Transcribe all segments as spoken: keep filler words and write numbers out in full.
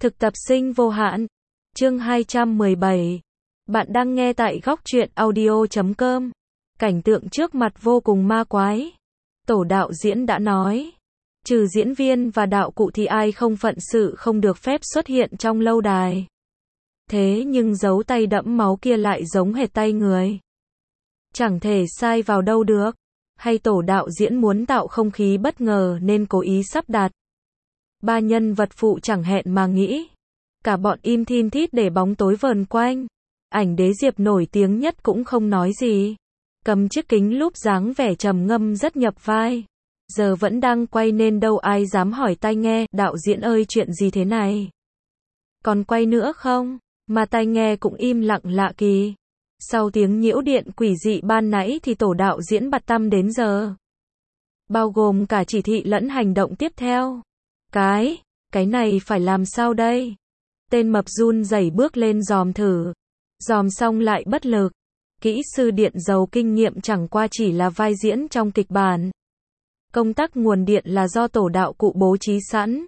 Thực tập sinh vô hạn. Chương hai trăm mười bảy. Bạn đang nghe tại góc truyện audio chấm com. Cảnh tượng trước mặt vô cùng ma quái. Tổ đạo diễn đã nói, trừ diễn viên và đạo cụ thì ai không phận sự không được phép xuất hiện trong lâu đài. Thế nhưng dấu tay đẫm máu kia lại giống hệt tay người. Chẳng thể sai vào đâu được. Hay tổ đạo diễn muốn tạo không khí bất ngờ nên cố ý sắp đặt ba nhân vật phụ chẳng hẹn mà nghĩ. Cả bọn im thin thít để bóng tối vờn quanh. Ảnh đế Diệp nổi tiếng nhất cũng không nói gì. Cầm chiếc kính lúp dáng vẻ trầm ngâm rất nhập vai. Giờ vẫn đang quay nên đâu ai dám hỏi tai nghe, đạo diễn ơi chuyện gì thế này? Còn quay nữa không? Mà tai nghe cũng im lặng lạ kỳ. Sau tiếng nhiễu điện quỷ dị ban nãy thì tổ đạo diễn bặt tăm đến giờ. Bao gồm cả chỉ thị lẫn hành động tiếp theo. Cái, cái này phải làm sao đây? Tên mập run rẩy bước lên dòm thử. Dòm xong lại bất lực. Kỹ sư điện giàu kinh nghiệm chẳng qua chỉ là vai diễn trong kịch bản. Công tắc nguồn điện là do tổ đạo cụ bố trí sẵn.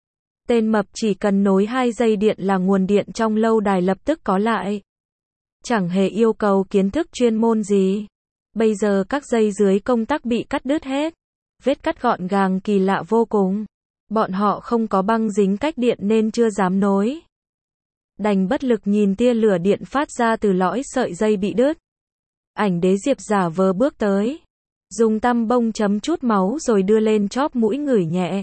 Tên mập chỉ cần nối hai dây điện là nguồn điện trong lâu đài lập tức có lại. Chẳng hề yêu cầu kiến thức chuyên môn gì. Bây giờ các dây dưới công tắc bị cắt đứt hết. Vết cắt gọn gàng kỳ lạ vô cùng. Bọn họ không có băng dính cách điện nên chưa dám nối. Đành bất lực nhìn tia lửa điện phát ra từ lõi sợi dây bị đứt. Ảnh đế Diệp giả vờ bước tới. Dùng tăm bông chấm chút máu rồi đưa lên chóp mũi ngửi nhẹ.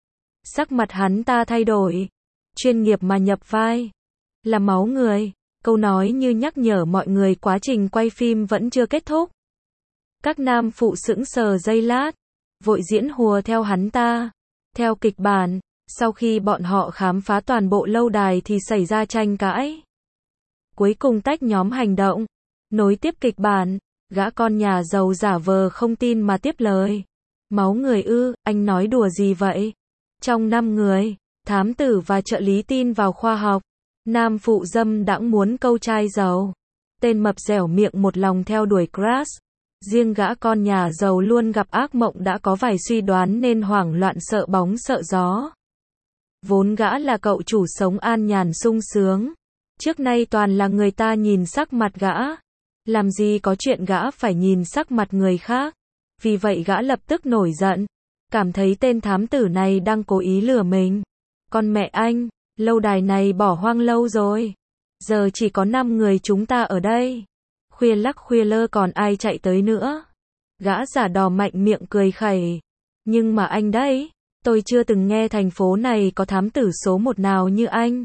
Sắc mặt hắn ta thay đổi. Chuyên nghiệp mà nhập vai. Là máu người. Câu nói như nhắc nhở mọi người quá trình quay phim vẫn chưa kết thúc. Các nam phụ sững sờ giây lát. Vội diễn hùa theo hắn ta. Theo kịch bản, sau khi bọn họ khám phá toàn bộ lâu đài thì xảy ra tranh cãi. Cuối cùng tách nhóm hành động. Nối tiếp kịch bản, gã con nhà giàu giả vờ không tin mà tiếp lời. Máu người ư, anh nói đùa gì vậy? Trong năm người, thám tử và trợ lý tin vào khoa học. Nam phụ dâm đãng muốn câu trai giàu. Tên mập dẻo miệng một lòng theo đuổi crush. Riêng gã con nhà giàu luôn gặp ác mộng đã có vài suy đoán nên hoảng loạn sợ bóng sợ gió. Vốn gã là cậu chủ sống an nhàn sung sướng. Trước nay toàn là người ta nhìn sắc mặt gã. Làm gì có chuyện gã phải nhìn sắc mặt người khác. Vì vậy gã lập tức nổi giận. Cảm thấy tên thám tử này đang cố ý lừa mình. Con mẹ anh, lâu đài này bỏ hoang lâu rồi. Giờ chỉ có năm người chúng ta ở đây. Khuya lắc khuya lơ còn ai chạy tới nữa. Gã giả đò mạnh miệng cười khẩy. Nhưng mà anh đấy, tôi chưa từng nghe thành phố này có thám tử số một nào như anh.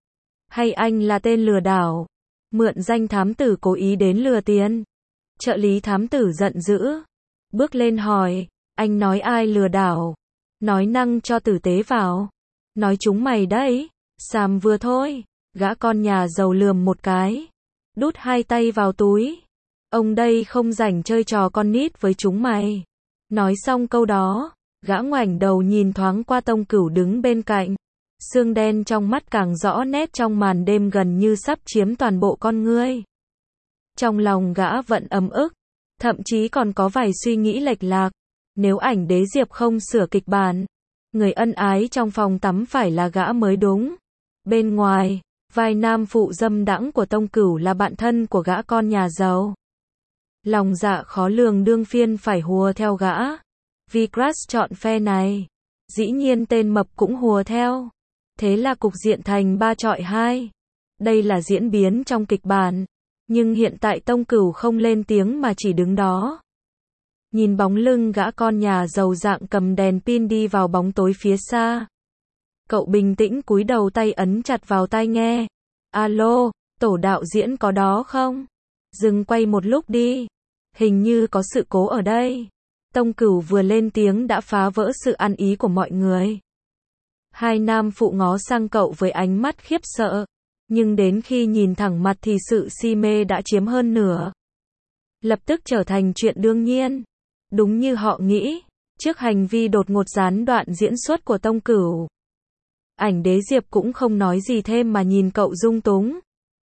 Hay anh là tên lừa đảo? Mượn danh thám tử cố ý đến lừa tiền. Trợ lý thám tử giận dữ. Bước lên hỏi, anh nói ai lừa đảo? Nói năng cho tử tế vào. Nói chúng mày đấy. Xàm vừa thôi. Gã con nhà giàu lườm một cái. Đút hai tay vào túi. Ông đây không rảnh chơi trò con nít với chúng mày. Nói xong câu đó, gã ngoảnh đầu nhìn thoáng qua Tông Cửu đứng bên cạnh. Xương đen trong mắt càng rõ nét trong màn đêm gần như sắp chiếm toàn bộ con ngươi. Trong lòng gã vẫn ấm ức, thậm chí còn có vài suy nghĩ lệch lạc. Nếu ảnh đế Diệp không sửa kịch bản, người ân ái trong phòng tắm phải là gã mới đúng. Bên ngoài, vai nam phụ dâm đãng của Tông Cửu là bạn thân của gã con nhà giàu. Lòng dạ khó lường đương phiên phải hùa theo gã. Vì crush chọn phe này. Dĩ nhiên tên mập cũng hùa theo. Thế là cục diện thành ba chọi hai. Đây là diễn biến trong kịch bản. Nhưng hiện tại Tông Cửu không lên tiếng mà chỉ đứng đó. Nhìn bóng lưng gã con nhà giàu dạng cầm đèn pin đi vào bóng tối phía xa. Cậu bình tĩnh cúi đầu tay ấn chặt vào tai nghe. Alo, tổ đạo diễn có đó không? Dừng quay một lúc đi. Hình như có sự cố ở đây. Tông Cửu vừa lên tiếng đã phá vỡ sự ăn ý của mọi người. Hai nam phụ ngó sang cậu với ánh mắt khiếp sợ. Nhưng đến khi nhìn thẳng mặt thì sự si mê đã chiếm hơn nửa. Lập tức trở thành chuyện đương nhiên. Đúng như họ nghĩ. Trước hành vi đột ngột gián đoạn diễn xuất của Tông Cửu, ảnh đế Diệp cũng không nói gì thêm mà nhìn cậu dung túng.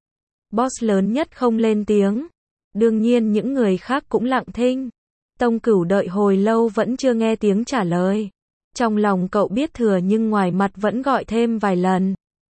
Boss lớn nhất không lên tiếng. Đương nhiên những người khác cũng lặng thinh. Tông Cửu đợi hồi lâu vẫn chưa nghe tiếng trả lời. Trong lòng cậu biết thừa nhưng ngoài mặt vẫn gọi thêm vài lần.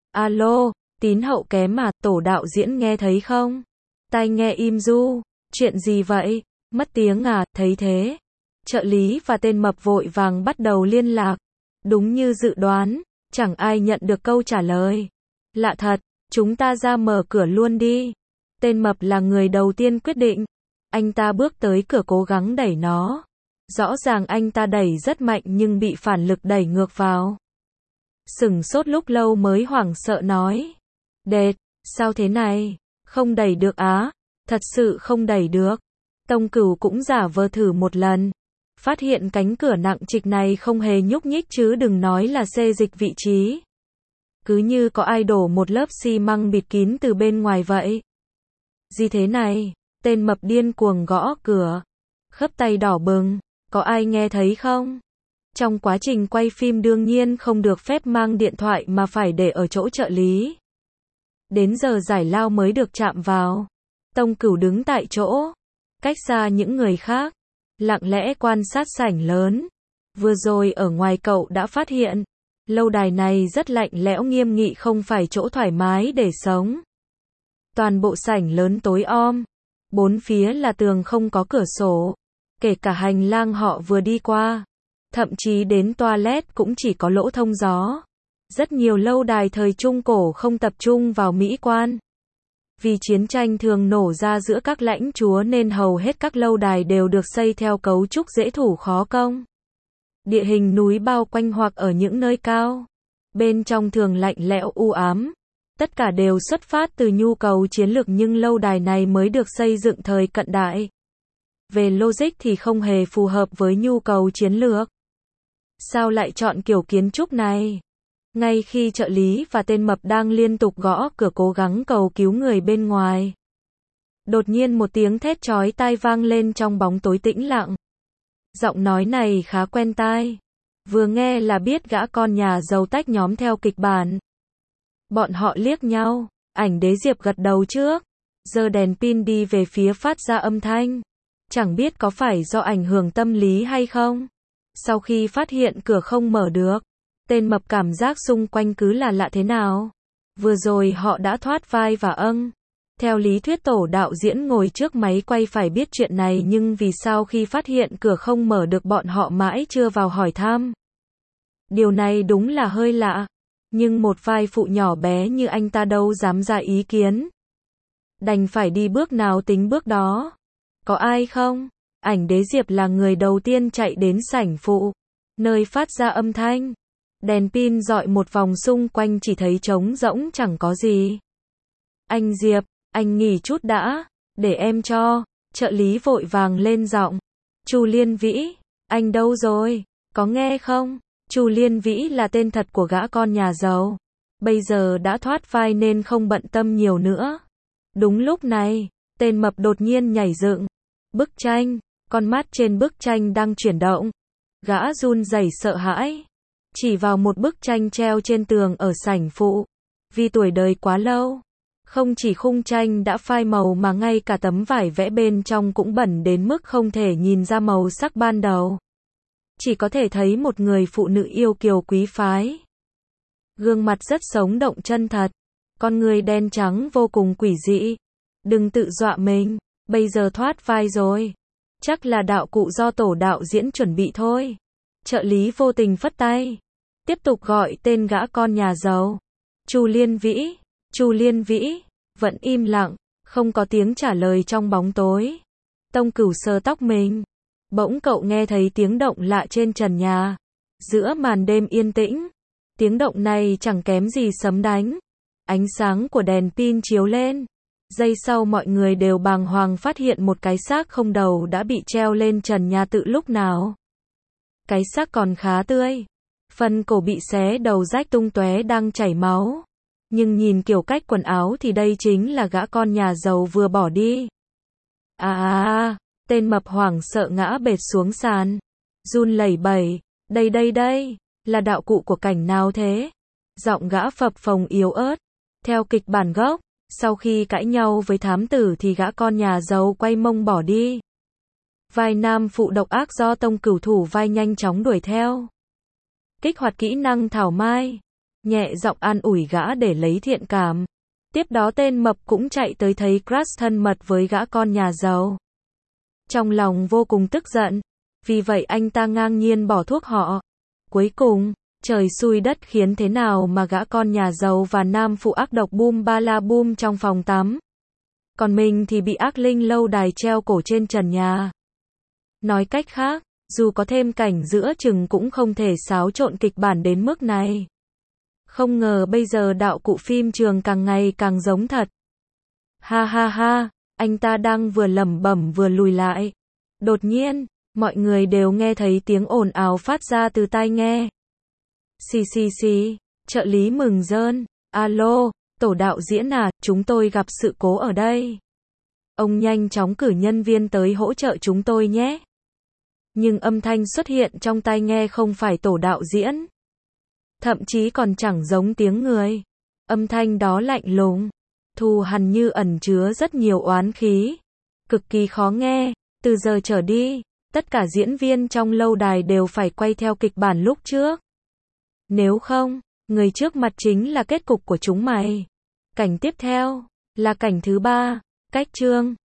Alo, tín hậu kém mà, tổ đạo diễn nghe thấy không? Tai nghe im du, chuyện gì vậy? Mất tiếng à, thấy thế. Trợ lý và tên mập vội vàng bắt đầu liên lạc. Đúng như dự đoán, chẳng ai nhận được câu trả lời. Lạ thật, chúng ta ra mở cửa luôn đi. Tên mập là người đầu tiên quyết định. Anh ta bước tới cửa cố gắng đẩy nó. Rõ ràng anh ta đẩy rất mạnh nhưng bị phản lực đẩy ngược vào. Sửng sốt lúc lâu mới hoảng sợ nói. Đệt, sao thế này? Không đẩy được á? Thật sự không đẩy được. Tông Cửu cũng giả vờ thử một lần. Phát hiện cánh cửa nặng trịch này không hề nhúc nhích chứ đừng nói là xê dịch vị trí. Cứ như có ai đổ một lớp xi măng bịt kín từ bên ngoài vậy. Gì thế này? Tên mập điên cuồng gõ cửa. Khớp tay đỏ bừng. Có ai nghe thấy không? Trong quá trình quay phim đương nhiên không được phép mang điện thoại mà phải để ở chỗ trợ lý. Đến giờ giải lao mới được chạm vào. Tông Cửu đứng tại chỗ, cách xa những người khác, lặng lẽ quan sát sảnh lớn. Vừa rồi ở ngoài cậu đã phát hiện, lâu đài này rất lạnh lẽo nghiêm nghị không phải chỗ thoải mái để sống. Toàn bộ sảnh lớn tối om, bốn phía là tường không có cửa sổ, kể cả hành lang họ vừa đi qua. Thậm chí đến toilet cũng chỉ có lỗ thông gió. Rất nhiều lâu đài thời Trung Cổ không tập trung vào mỹ quan. Vì chiến tranh thường nổ ra giữa các lãnh chúa nên hầu hết các lâu đài đều được xây theo cấu trúc dễ thủ khó công. Địa hình núi bao quanh hoặc ở những nơi cao. Bên trong thường lạnh lẽo u ám. Tất cả đều xuất phát từ nhu cầu chiến lược nhưng lâu đài này mới được xây dựng thời cận đại. Về logic thì không hề phù hợp với nhu cầu chiến lược. Sao lại chọn kiểu kiến trúc này? Ngay khi trợ lý và tên mập đang liên tục gõ cửa cố gắng cầu cứu người bên ngoài. Đột nhiên một tiếng thét chói tai vang lên trong bóng tối tĩnh lặng. Giọng nói này khá quen tai. Vừa nghe là biết gã con nhà giàu tách nhóm theo kịch bản. Bọn họ liếc nhau, Ảnh Đế Diệp gật đầu trước. Giơ đèn pin đi về phía phát ra âm thanh. Chẳng biết có phải do ảnh hưởng tâm lý hay không? Sau khi phát hiện cửa không mở được, tên mập cảm giác xung quanh cứ là lạ thế nào. Vừa rồi họ đã thoát vai và âng. Theo lý thuyết tổ đạo diễn ngồi trước máy quay phải biết chuyện này nhưng vì sao khi phát hiện cửa không mở được bọn họ mãi chưa vào hỏi thăm. Điều này đúng là hơi lạ. Nhưng một vai phụ nhỏ bé như anh ta đâu dám ra ý kiến. Đành phải đi bước nào tính bước đó. Có ai không? Ảnh Đế Diệp là người đầu tiên chạy đến sảnh phụ, nơi phát ra âm thanh. Đèn pin dọi một vòng xung quanh chỉ thấy trống rỗng chẳng có gì. Anh Diệp, anh nghỉ chút đã, để em cho. Trợ lý vội vàng lên giọng. Chu Liên Vĩ, anh đâu rồi? Có nghe không? Chu Liên Vĩ là tên thật của gã con nhà giàu. Bây giờ đã thoát vai nên không bận tâm nhiều nữa. Đúng lúc này, tên mập đột nhiên nhảy dựng. Bức tranh, con mắt trên bức tranh đang chuyển động. Gã run rẩy sợ hãi. Chỉ vào một bức tranh treo trên tường ở sảnh phụ. Vì tuổi đời quá lâu. Không chỉ khung tranh đã phai màu mà ngay cả tấm vải vẽ bên trong cũng bẩn đến mức không thể nhìn ra màu sắc ban đầu. Chỉ có thể thấy một người phụ nữ yêu kiều quý phái. Gương mặt rất sống động chân thật. Con người đen trắng vô cùng quỷ dị. Đừng tự dọa mình, bây giờ thoát vai rồi. Chắc là đạo cụ do tổ đạo diễn chuẩn bị thôi. Trợ lý vô tình phất tay. Tiếp tục gọi tên gã con nhà giàu. Chu Liên Vĩ, Chu Liên Vĩ, vẫn im lặng, không có tiếng trả lời trong bóng tối. Tông Cửu sờ tóc mình. Bỗng cậu nghe thấy tiếng động lạ trên trần nhà. Giữa màn đêm yên tĩnh, tiếng động này chẳng kém gì sấm đánh. Ánh sáng của đèn pin chiếu lên. Giây sau mọi người đều bàng hoàng phát hiện một cái xác không đầu đã bị treo lên trần nhà từ lúc nào. Cái xác còn khá tươi. Phần cổ bị xé đầu rách tung tóe đang chảy máu. Nhưng nhìn kiểu cách quần áo thì đây chính là gã con nhà giàu vừa bỏ đi. À à à, tên mập hoảng sợ ngã bệt xuống sàn. Run lẩy bẩy, đây đây đây, là đạo cụ của cảnh nào thế? Giọng gã phập phồng yếu ớt. Theo kịch bản gốc, sau khi cãi nhau với thám tử thì gã con nhà giàu quay mông bỏ đi. Vai nam phụ độc ác do Tông Cửu thủ vai nhanh chóng đuổi theo. Kích hoạt kỹ năng Thảo Mai. nhẹ giọng an ủi gã để lấy thiện cảm. Tiếp đó tên mập cũng chạy tới thấy crush thân mật với gã con nhà giàu. Trong lòng vô cùng tức giận, vì vậy anh ta ngang nhiên bỏ thuốc họ. Cuối cùng, trời xui đất khiến thế nào mà gã con nhà giàu và nam phụ ác độc bum ba la bum trong phòng tắm. Còn mình thì bị ác linh lâu đài treo cổ trên trần nhà. Nói cách khác, dù có thêm cảnh giữa chừng cũng không thể xáo trộn kịch bản đến mức này. Không ngờ bây giờ đạo cụ phim trường càng ngày càng giống thật. Ha ha ha, anh ta đang vừa lẩm bẩm vừa lùi lại. Đột nhiên, mọi người đều nghe thấy tiếng ồn ào phát ra từ tai nghe. Xì xì xì, trợ lý mừng rơn. Alo, tổ đạo diễn à, chúng tôi gặp sự cố ở đây. Ông nhanh chóng cử nhân viên tới hỗ trợ chúng tôi nhé. Nhưng âm thanh xuất hiện trong tai nghe không phải tổ đạo diễn. Thậm chí còn chẳng giống tiếng người. Âm thanh đó lạnh lùng, thù hằn như ẩn chứa rất nhiều oán khí. Cực kỳ khó nghe. Từ giờ trở đi, tất cả diễn viên trong lâu đài đều phải quay theo kịch bản lúc trước. Nếu không, người trước mặt chính là kết cục của chúng mày. Cảnh tiếp theo là cảnh thứ ba, cách chương.